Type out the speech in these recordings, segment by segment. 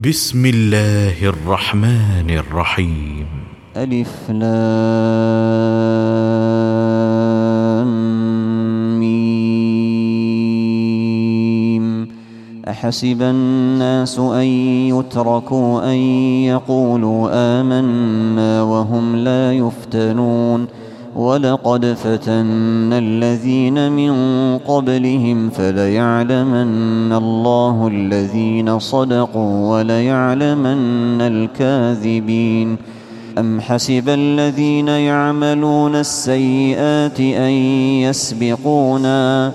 بسم الله الرحمن الرحيم. ألف لام ميم. أحسب الناس أن يتركوا أن يقولوا آمنا وهم لا يفتنون ولقد فتنا الذين من قبلهم فليعلمن الله الذين صدقوا وليعلمن الكاذبين. أم حسب الذين يعملون السيئات أن يسبقونا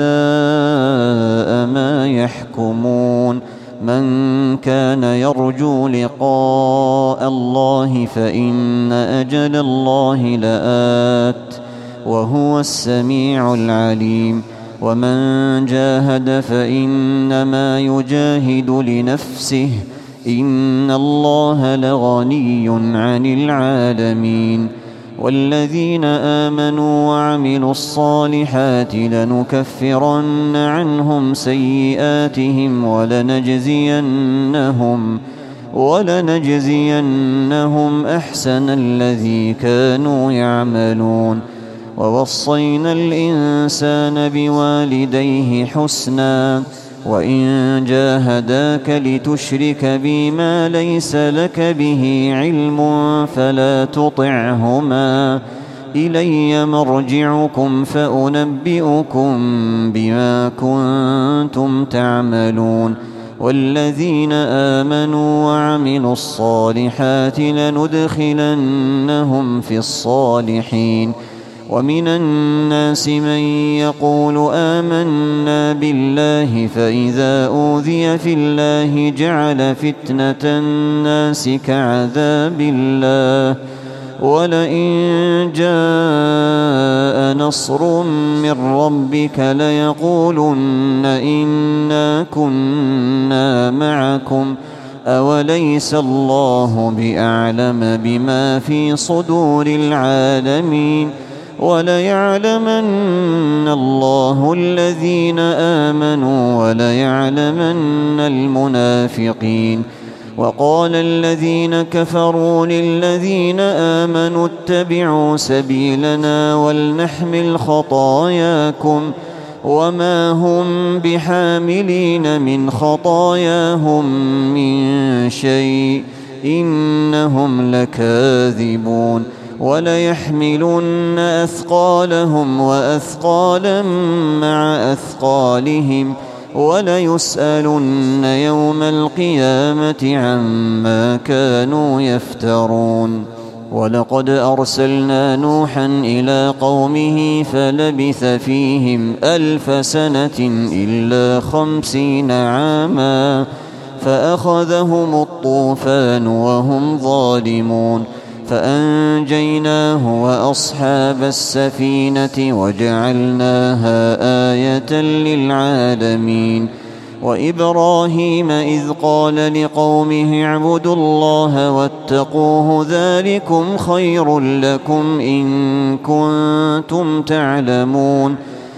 ساء ما يحكمون. من كان يرجو لقاء الله فإن أجل الله لآت وهو السميع العليم. ومن جاهد فإنما يجاهد لنفسه إن الله لغني عن العالمين. والذين آمنوا وعملوا الصالحات لنكفرن عنهم سيئاتهم ولنجزينهم أحسن الذي كانوا يعملون. ووصينا الإنسان بوالديه حسنا وإن جاهداك لتشرك بي ما ليس لك به علم فلا تطعهما إلي مرجعكم فأنبئكم بما كنتم تعملون. والذين آمنوا وعملوا الصالحات لندخلنهم في الصالحين. ومن الناس من يقول آمنا بالله فإذا أوذي في الله جعل فتنة الناس كعذاب الله ولئن جاء نصر من ربك ليقولن إنا كنا معكم أوليس الله بأعلم بما في صدور العالمين. وليعلمن الله الذين آمنوا وليعلمن المنافقين. وقال الذين كفروا للذين آمنوا اتبعوا سبيلنا ولنحمل خطاياكم وما هم بحاملين من خطاياهم من شيء إنهم لكاذبون. وليحملن أثقالهم وأثقالا مع أثقالهم وليسألن يوم القيامة عما كانوا يفترون. ولقد أرسلنا نوحا إلى قومه فلبث فيهم 1000 سنة إلا 50 عاما فأخذهم الطوفان وهم ظالمون فأنجيناه وأصحاب السفينة وجعلناها آية للعالمين. وإبراهيم إذ قال لقومه اعبدوا الله واتقوه ذلكم خير لكم إن كنتم تعلمون.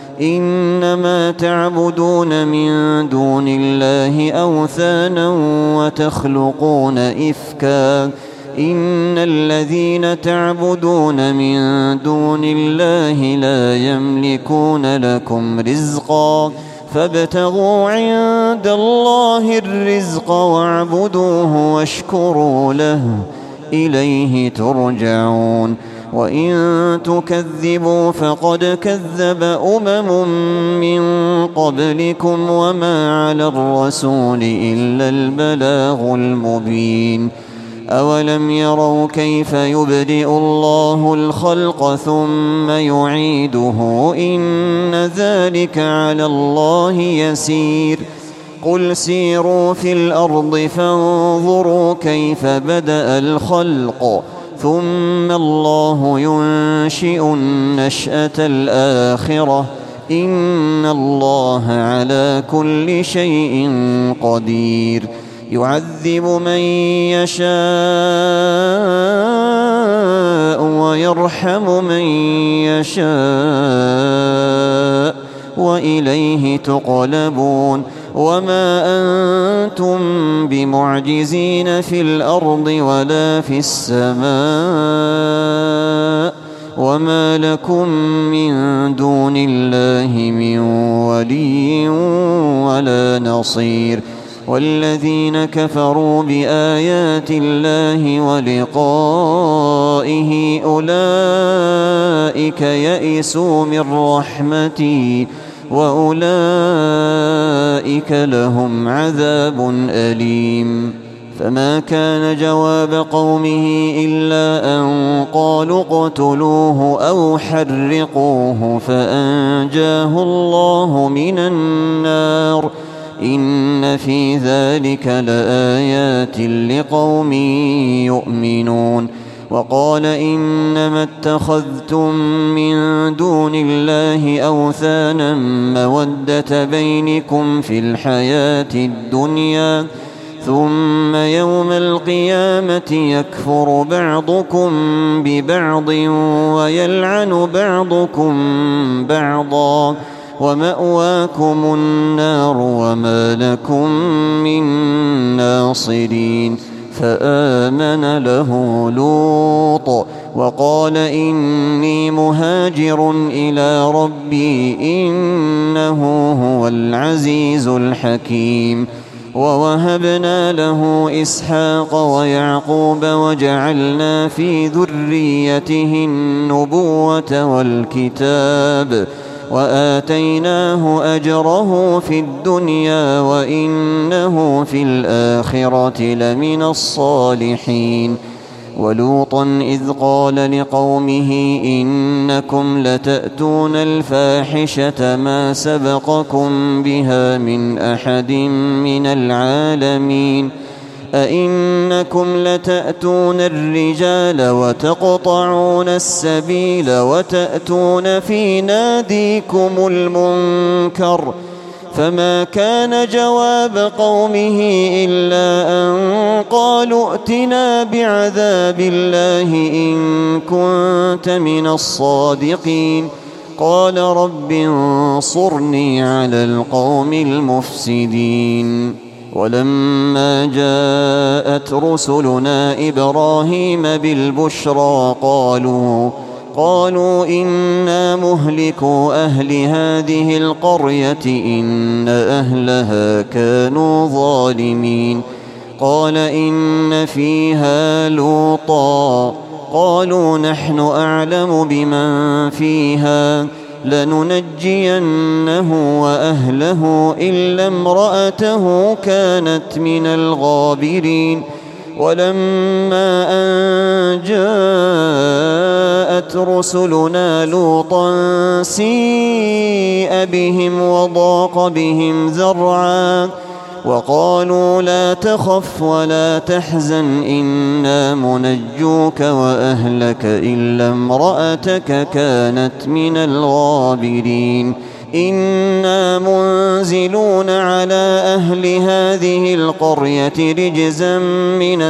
إنما تعبدون من دون الله أوثانا وتخلقون إفكا إن الذين تعبدون من دون الله لا يملكون لكم رزقا فابتغوا عند الله الرزق واعبدوه واشكروا له إليه ترجعون. وإن تكذبوا فقد كذب من قبلكم وما على الرسول إلا البلاغ المبين. أولم يروا كيف يبدئ الله الخلق ثم يعيده إن ذلك على الله يسير. قل سيروا في الأرض فانظروا كيف بدأ الخلق ثم الله ينشئ النشأة الآخرة إن الله على كل شيء قدير. يعذب من يشاء ويرحم من يشاء وإليه تقلبون وما أنتم بمعجزين في الأرض ولا في السماء وما لكم من دون الله من ولي ولا نصير والذين كفروا بآيات الله ولقائه أولئك يئسوا من رحمتي وأولئك لهم عذاب أليم فما كان جواب قومه إلا أن قالوا اقتلوه أو حرقوه فأنجاه الله من النار إن في ذلك لآيات لقوم يؤمنون وقال إنما اتخذتم من دون الله أوثانا مودة بينكم في الحياة الدنيا ثم يوم القيامة يكفر بعضكم ببعض ويلعن بعضكم بعضا ومأواكم النار وما لكم من ناصرين فآمن له لوط وقال إني مهاجر إلى ربي إنه هو العزيز الحكيم ووهبنا له إسحاق ويعقوب وجعلنا في ذريته النبوة والكتاب وآتيناه أجره في الدنيا وإنه في الآخرة لمن الصالحين ولوطا إذ قال لقومه إنكم لتأتون الفاحشة ما سبقكم بها من أحد من العالمين أئنكم لتأتون الرجال وتقطعون السبيل وتأتون في ناديكم المنكر فما كان جواب قومه إلا أن قالوا ائتنا بعذاب الله إن كنت من الصادقين قال رب انصرني على القوم المفسدين ولما جاءت رسلنا إبراهيم بالبشرى قالوا إنا مهلكو أهل هذه القرية إن أهلها كانوا ظالمين قال إن فيها لوطا قالوا نحن أعلم بمن فيها لننجينه وأهله إلا امرأته كانت من الغابرين ولما أن جاءت رسلنا لوطا سيء بهم وضاق بهم ذرعا وقالوا لا تخف ولا تحزن إنا منجوك وأهلك إلا امرأتك كانت من الغابرين إنا منزلون على أهل هذه القرية رجزا من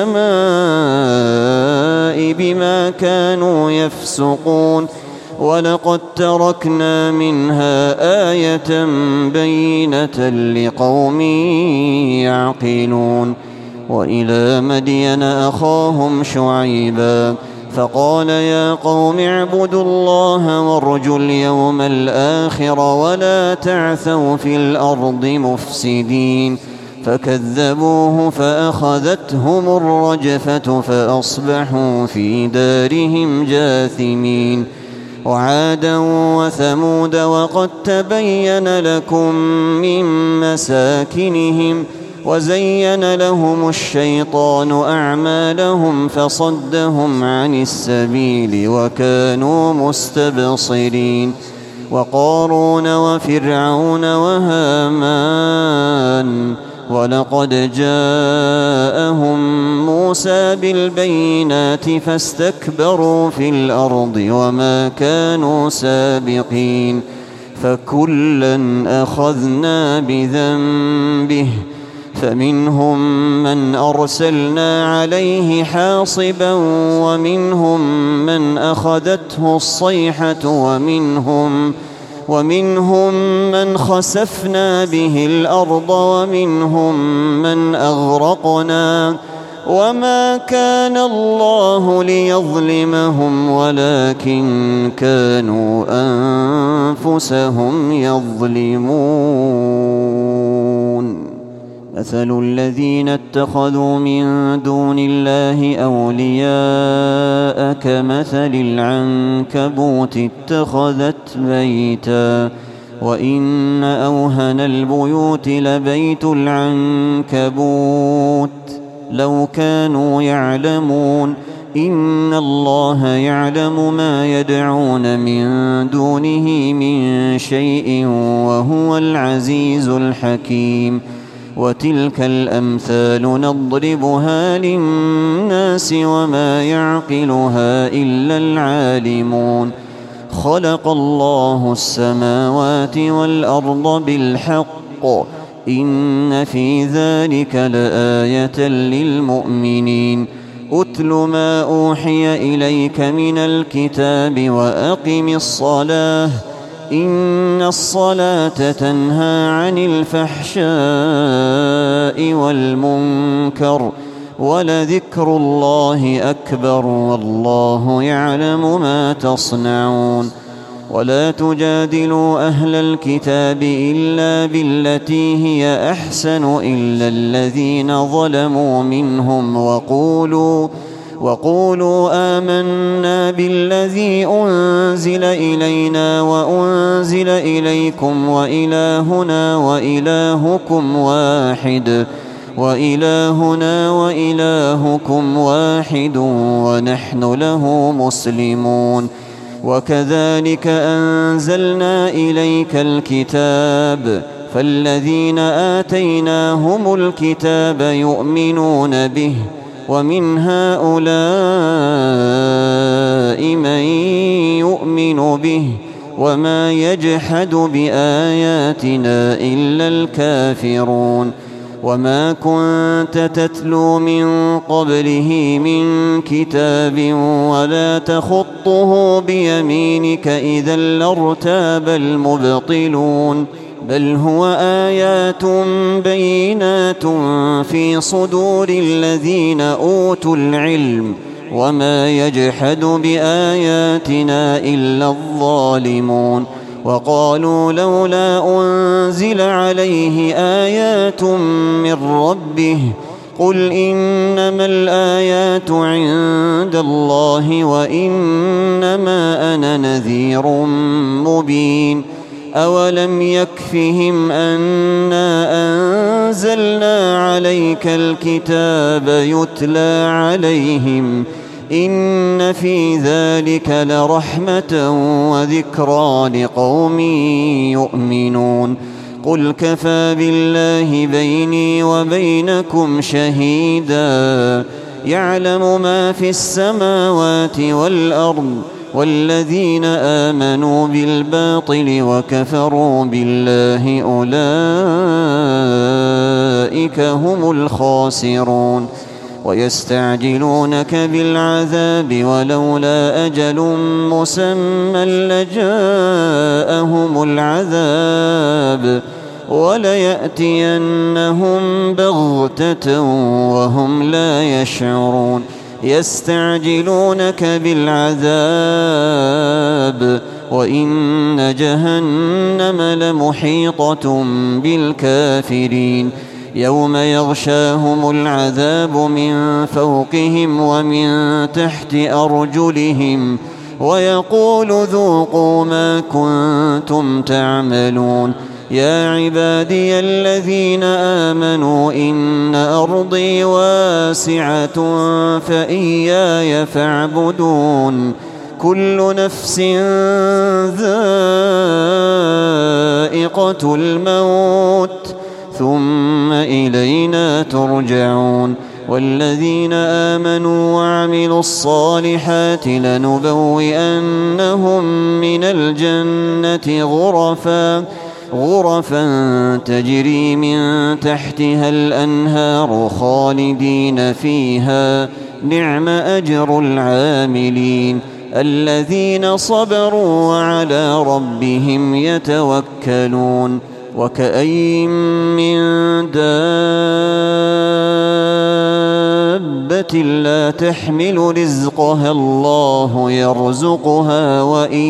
السماء بما كانوا يفسقون ولقد تركنا منها آية بينة لقوم يعقلون وإلى مدين أخاهم شعيبا فقال يا قوم اعبدوا الله وارجوا اليوم الآخر ولا تعثوا في الأرض مفسدين فكذبوه فأخذتهم الرجفة فأصبحوا في دارهم جاثمين وعادا وثمود وقد تبين لكم من مساكنهم وزين لهم الشيطان أعمالهم فصدهم عن السبيل وكانوا مستبصرين وقارون وفرعون وهامان ولقد جاءهم موسى بالبينات فاستكبروا في الأرض وما كانوا سابقين فكلا أخذنا بذنبه فمنهم من أرسلنا عليه حاصبا ومنهم من أخذته الصيحة ومنهم من خسفنا به الأرض ومنهم من أغرقنا وما كان الله ليظلمهم ولكن كانوا أنفسهم يظلمون مثل الذين اتخذوا من دون الله أولياء كمثل العنكبوت اتخذت بيتا وإن أوهن البيوت لبيت العنكبوت لو كانوا يعلمون إن الله يعلم ما يدعون من دونه من شيء وهو العزيز الحكيم وتلك الأمثال نضربها للناس وما يعقلها إلا العالمون خلق الله السماوات والأرض بالحق إن في ذلك لآية للمؤمنين أتل ما أوحي إليك من الكتاب وأقم الصلاة إن الصلاة تنهى عن الفحشاء والمنكر ولذكر الله أكبر والله يعلم ما تصنعون ولا تجادلوا أهل الكتاب إلا بالتي هي أحسن إلا الذين ظلموا منهم وقولوا آمنا بالذي أنزل إلينا وأنزل إليكم وإلهنا وإلهكم واحد ونحن له مسلمون وكذلك أنزلنا إليك الكتاب فالذين آتيناهم الكتاب يؤمنون به ومن هؤلاء من يؤمن به وما يجحد بآياتنا إلا الكافرون وما كنت تتلو من قبله من كتاب ولا تخطه بيمينك إذا لارتاب المبطلون بل هو آيات بينات في صدور الذين أوتوا العلم وما يجحد بآياتنا إلا الظالمون وقالوا لولا أنزل عليه آيات من ربه قل إنما الآيات عند الله وإنما أنا نذير مبين أولم يكفهم أنا أنزلنا عليك الكتاب يتلى عليهم إن في ذلك لرحمة وذكرى لقوم يؤمنون قل كفى بالله بيني وبينكم شهيدا يعلم ما في السماوات والأرض والذين آمنوا بالباطل وكفروا بالله أولئك هم الخاسرون ويستعجلونك بالعذاب ولولا أجل مسمى لجاءهم العذاب وليأتينهم بغتة وهم لا يشعرون يستعجلونك بالعذاب وإن جهنم لمحيطة بالكافرين يوم يغشاهم العذاب من فوقهم ومن تحت أرجلهم ويقول ذوقوا ما كنتم تعملون يا عبادي الذين آمنوا إن أرضي واسعة فإياي فاعبدون كل نفس ذائقة الموت ثم إلينا ترجعون والذين آمنوا وعملوا الصالحات لنبوئنهم من الجنة غرفا تجري من تحتها الأنهار خالدين فيها نعم أجر العاملين الذين صبروا وعلى ربهم يتوكلون وكأين من دابة لا تحمل رزقها الله يرزقها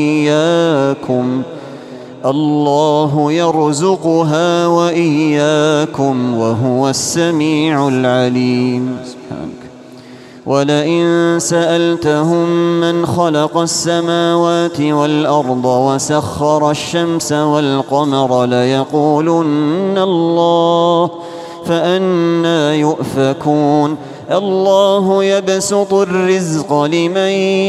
وإياكم وهو السميع العليم. ولئن سألتهم من خلق السماوات والأرض وسخر الشمس والقمر ليقولن الله فأنى يؤفكون الله يبسط الرزق لمن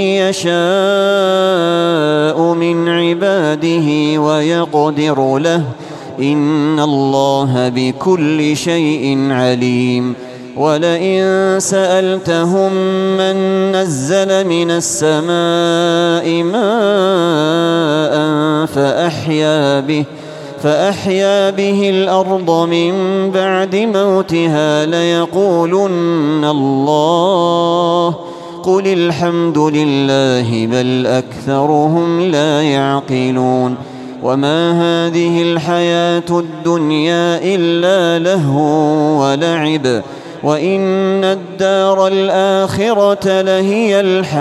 يشاء من عباده ويقدر له إن الله بكل شيء عليم. ولئن سألتهم من نزل من السماء ماء فأحيا به الأرض من بعد موتها ليقولن الله قل الحمد لله بل أكثرهم لا يعقلون. وما هذه الحياة الدنيا إلا لهو ولعب وإن الدار الآخرة لهي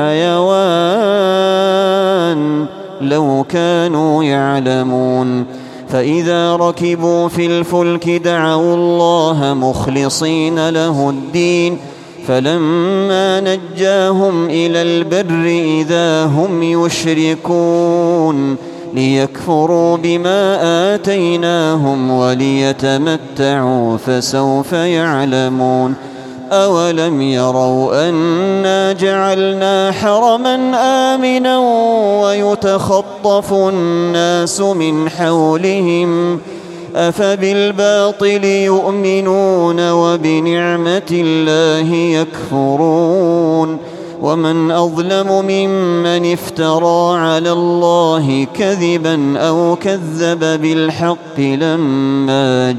الحيوان لو كانوا يعلمون. فإذا ركبوا في الفلك دعوا الله مخلصين له الدين فلما نجاهم إلى البر إذا هم يشركون ليكفروا بما آتيناهم وليتمتعوا فسوف يعلمون. أولم يروا أنا جعلنا حرما آمنا ويتخطف الناس من حولهم أفبالباطل يؤمنون وبنعمة الله يكفرون. ومن أظلم ممن افترى على الله كذبا أو كذب بالحق لما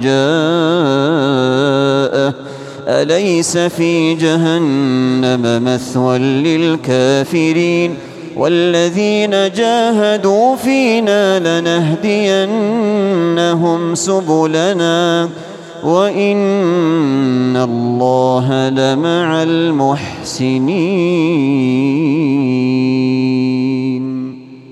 جاءه أليس في جهنم مثوى للكافرين والذين جاهدوا فينا لنهدينهم سبلنا وإن الله لمع المحسنين.